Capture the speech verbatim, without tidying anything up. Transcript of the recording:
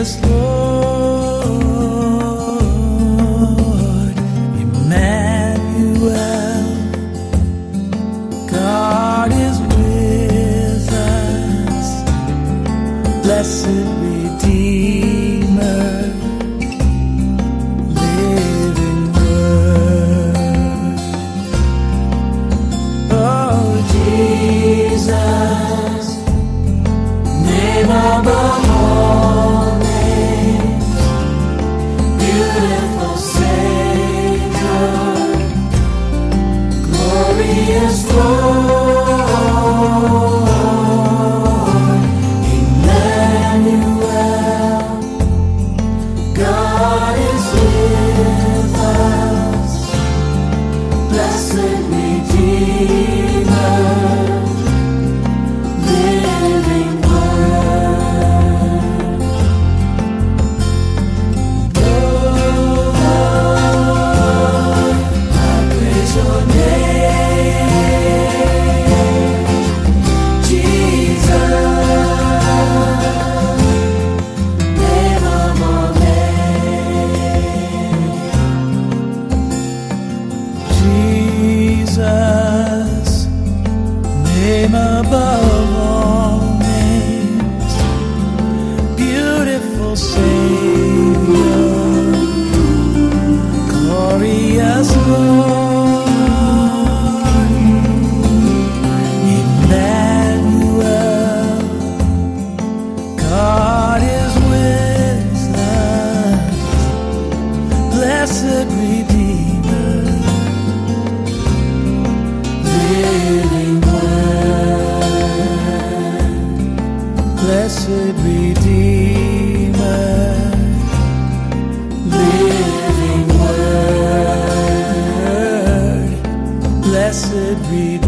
glorious Lord, Emmanuel, God is with us, blessed Redeemer, living Word. Oh, Jesus, name above all names, beautiful Savior, glorious Lord, Emmanuel, God is with us, blessed Redeemer, living Word. Lord, I praise your name, Jesus, name above names. Jesus, name above all names, beautiful Savior, glorious Lord, Emmanuel, God is with us, blessed Redeemer, living Word, blessed Redeemer, living Word, blessed Redeemer.